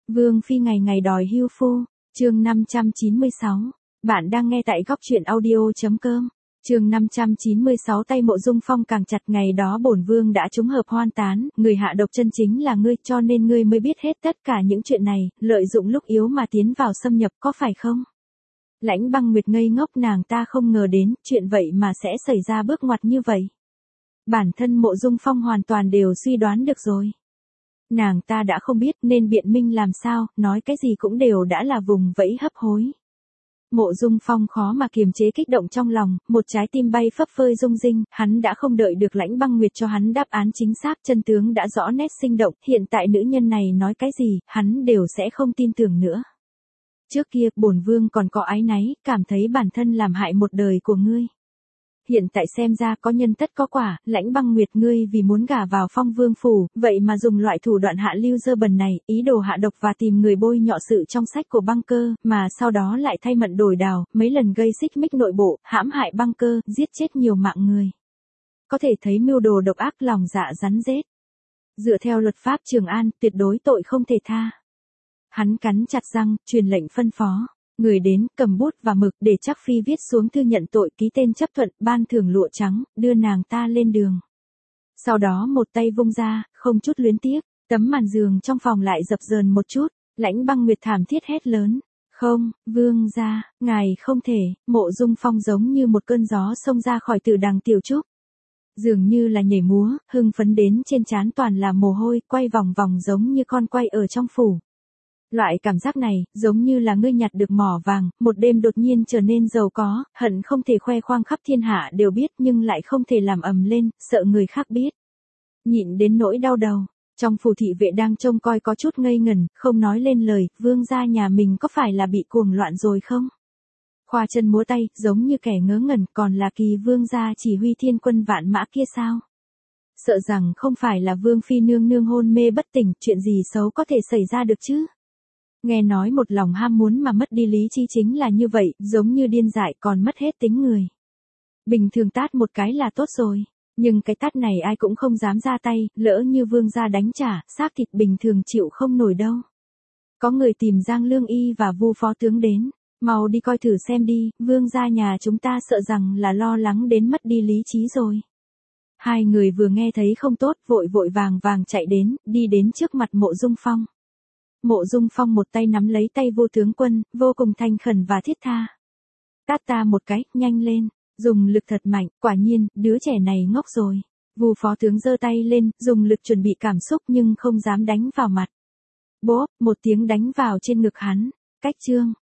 Vương Phi ngày ngày đòi hưu phu, chương 596. Bạn đang nghe tại góc audio.com. Chương 596 tay Mộ Dung Phong càng chặt, ngày đó bổn vương đã trúng hợp hoan tán, người hạ độc chân chính là ngươi, cho nên ngươi mới biết hết tất cả những chuyện này, lợi dụng lúc yếu mà tiến vào xâm nhập, có phải không? Lãnh Băng Nguyệt ngây ngốc, nàng ta không ngờ đến, chuyện vậy mà sẽ xảy ra bước ngoặt như vậy. Bản thân Mộ Dung Phong hoàn toàn đều suy đoán được rồi. Nàng ta đã không biết nên biện minh làm sao, nói cái gì cũng đều đã là vùng vẫy hấp hối. Mộ Dung Phong khó mà kiềm chế kích động trong lòng, một trái tim bay phấp phới rung rinh, hắn đã không đợi được Lãnh Băng Nguyệt cho hắn đáp án chính xác, chân tướng đã rõ nét sinh động, hiện tại nữ nhân này nói cái gì, hắn đều sẽ không tin tưởng nữa. Trước kia, bổn vương còn có áy náy, cảm thấy bản thân làm hại một đời của ngươi. Hiện tại xem ra có nhân tất có quả, Lãnh Băng Nguyệt, ngươi vì muốn gả vào Phong Vương phủ, vậy mà dùng loại thủ đoạn hạ lưu dơ bẩn này, ý đồ hạ độc và tìm người bôi nhọ sự trong sách của Băng Cơ, mà sau đó lại thay mận đổi đào, mấy lần gây xích mích nội bộ, hãm hại Băng Cơ, giết chết nhiều mạng người. Có thể thấy mưu đồ độc ác, lòng dạ rắn rết. Dựa theo luật pháp Trường An, tuyệt đối tội không thể tha. Hắn cắn chặt răng, truyền lệnh phân phó. Người đến, cầm bút và mực để Trác Phi viết xuống thư nhận tội, ký tên chấp thuận, ban thưởng lụa trắng, đưa nàng ta lên đường. Sau đó một tay vung ra, không chút luyến tiếc, tấm màn giường trong phòng lại dập dờn một chút, Lãnh Băng Nguyệt thảm thiết hét lớn. Không, vương gia, ngài không thể, Mộ Dung Phong giống như một cơn gió xông ra khỏi Tử Đằng Tiểu Trúc. Dường như là nhảy múa, hưng phấn đến trên trán toàn là mồ hôi, quay vòng vòng giống như con quay ở trong phủ. Loại cảm giác này, giống như là ngươi nhặt được mỏ vàng, một đêm đột nhiên trở nên giàu có, hận không thể khoe khoang khắp thiên hạ đều biết nhưng lại không thể làm ầm lên, sợ người khác biết. Nhịn đến nỗi đau đầu, trong phủ thị vệ đang trông coi có chút ngây ngẩn, không nói lên lời, vương gia nhà mình có phải là bị cuồng loạn rồi không? Khoa chân múa tay, giống như kẻ ngớ ngẩn, còn là Kỳ vương gia chỉ huy thiên quân vạn mã kia sao? Sợ rằng không phải là vương phi nương nương hôn mê bất tỉnh, chuyện gì xấu có thể xảy ra được chứ? Nghe nói một lòng ham muốn mà mất đi lý trí chính là như vậy, giống như điên dại còn mất hết tính người. Bình thường tát một cái là tốt rồi, nhưng cái tát này ai cũng không dám ra tay, lỡ như vương gia đánh trả, xác thịt bình thường chịu không nổi đâu. Có người tìm Giang Lương Y và Vu phó tướng đến, mau đi coi thử xem đi, vương gia nhà chúng ta sợ rằng là lo lắng đến mất đi lý trí rồi. Hai người vừa nghe thấy không tốt, vội vội vàng vàng chạy đến, đi đến trước mặt Mộ Dung Phong. Mộ Dung Phong một tay nắm lấy tay Vu tướng quân, vô cùng thành khẩn và thiết tha. Tát ta một cái, nhanh lên, dùng lực thật mạnh, quả nhiên, đứa trẻ này ngốc rồi. Vu phó tướng giơ tay lên, dùng lực chuẩn bị cảm xúc nhưng không dám đánh vào mặt. Bốp, một tiếng đánh vào trên ngực hắn. Cách chương,